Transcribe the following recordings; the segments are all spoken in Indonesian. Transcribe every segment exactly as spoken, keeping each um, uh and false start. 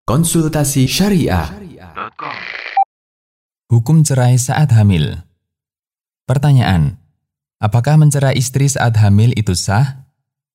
Konsultasi Syariah. Hukum cerai saat hamil. Pertanyaan: apakah mencerai istri saat hamil itu sah?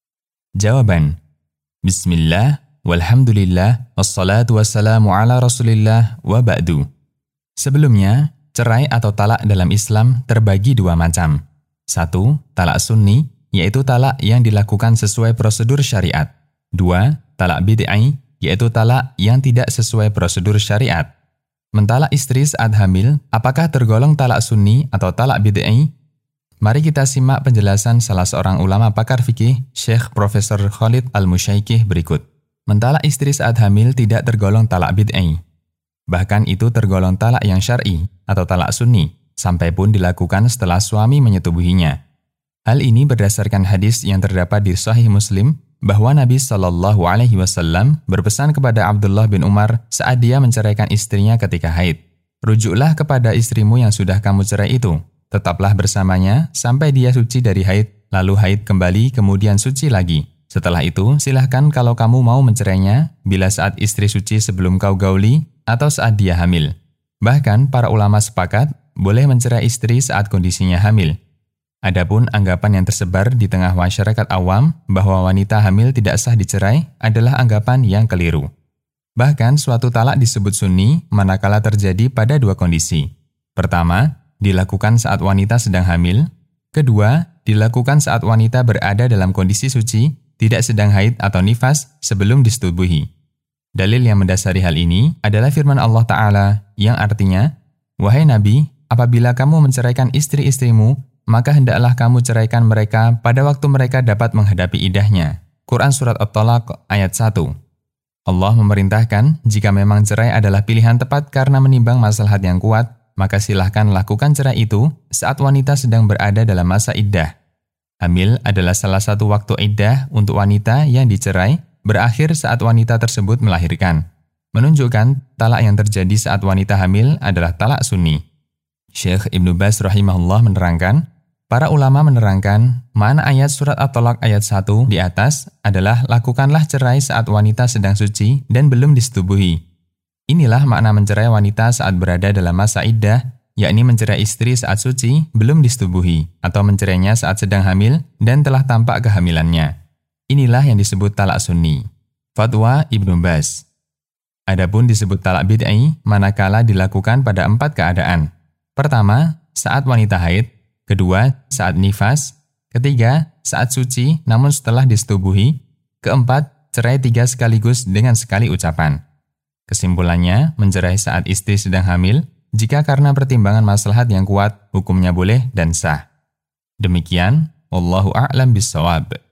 Jawaban: Bismillah, walhamdulillah, wassalatu wassalamu ala rasulillah, wa ba'du. Sebelumnya, cerai atau talak dalam Islam terbagi dua macam. Satu, talak sunni, yaitu talak yang dilakukan sesuai prosedur syariat. Dua, talak bid'ai, yaitu talak yang tidak sesuai prosedur syariat. Mentalak istri saat hamil, apakah tergolong talak sunni atau talak bid'ai? Mari kita simak penjelasan salah seorang ulama pakar fikih, Syekh Profesor Khalid Al-Musyaikih berikut. Mentalak istri saat hamil tidak tergolong talak bid'ai. Bahkan itu tergolong talak yang syar'i atau talak sunni, sampai pun dilakukan setelah suami menyetubuhinya. Hal ini berdasarkan hadis yang terdapat di Sahih Muslim, bahwa Nabi Shallallahu Alaihi Wasallam berpesan kepada Abdullah bin Umar saat dia menceraikan istrinya ketika haid. Rujuklah kepada istrimu yang sudah kamu cerai itu, tetaplah bersamanya sampai dia suci dari haid, lalu haid kembali kemudian suci lagi. Setelah itu, silahkan kalau kamu mau mencerainya, bila saat istri suci sebelum kau gauli, atau saat dia hamil. Bahkan para ulama sepakat, boleh mencerai istri saat kondisinya hamil. Adapun anggapan yang tersebar di tengah masyarakat awam bahwa wanita hamil tidak sah dicerai adalah anggapan yang keliru. Bahkan suatu talak disebut sunni manakala terjadi pada dua kondisi. Pertama, dilakukan saat wanita sedang hamil. Kedua, dilakukan saat wanita berada dalam kondisi suci, tidak sedang haid atau nifas sebelum disetubuhi. Dalil yang mendasari hal ini adalah firman Allah Ta'ala yang artinya, "Wahai Nabi, apabila kamu menceraikan istri-istrimu, maka hendaklah kamu ceraikan mereka pada waktu mereka dapat menghadapi idahnya." Quran Surat At-Talaq ayat satu. Allah memerintahkan, jika memang cerai adalah pilihan tepat karena menimbang maslahat yang kuat, maka silahkan lakukan cerai itu saat wanita sedang berada dalam masa iddah. Hamil adalah salah satu waktu iddah untuk wanita yang dicerai, berakhir saat wanita tersebut melahirkan. Menunjukkan talak yang terjadi saat wanita hamil adalah talak sunni. Syekh Ibnu Baz rahimahullah menerangkan, para ulama menerangkan, makna ayat surat At-Talaq ayat satu di atas adalah lakukanlah cerai saat wanita sedang suci dan belum disetubuhi. Inilah makna mencerai wanita saat berada dalam masa iddah, yakni mencerai istri saat suci belum disetubuhi, atau mencerainya saat sedang hamil dan telah tampak kehamilannya. Inilah yang disebut talak sunni. Fatwa Ibnu Baz. Adapun disebut talak bid'ai manakala dilakukan pada empat keadaan. Pertama, saat wanita haid. Kedua, saat nifas. Ketiga, saat suci namun setelah disetubuhi. Keempat, cerai tiga sekaligus dengan sekali ucapan. Kesimpulannya, mencerai saat istri sedang hamil, jika karena pertimbangan maslahat yang kuat, hukumnya boleh dan sah. Demikian, wallahu a'lam bishawab.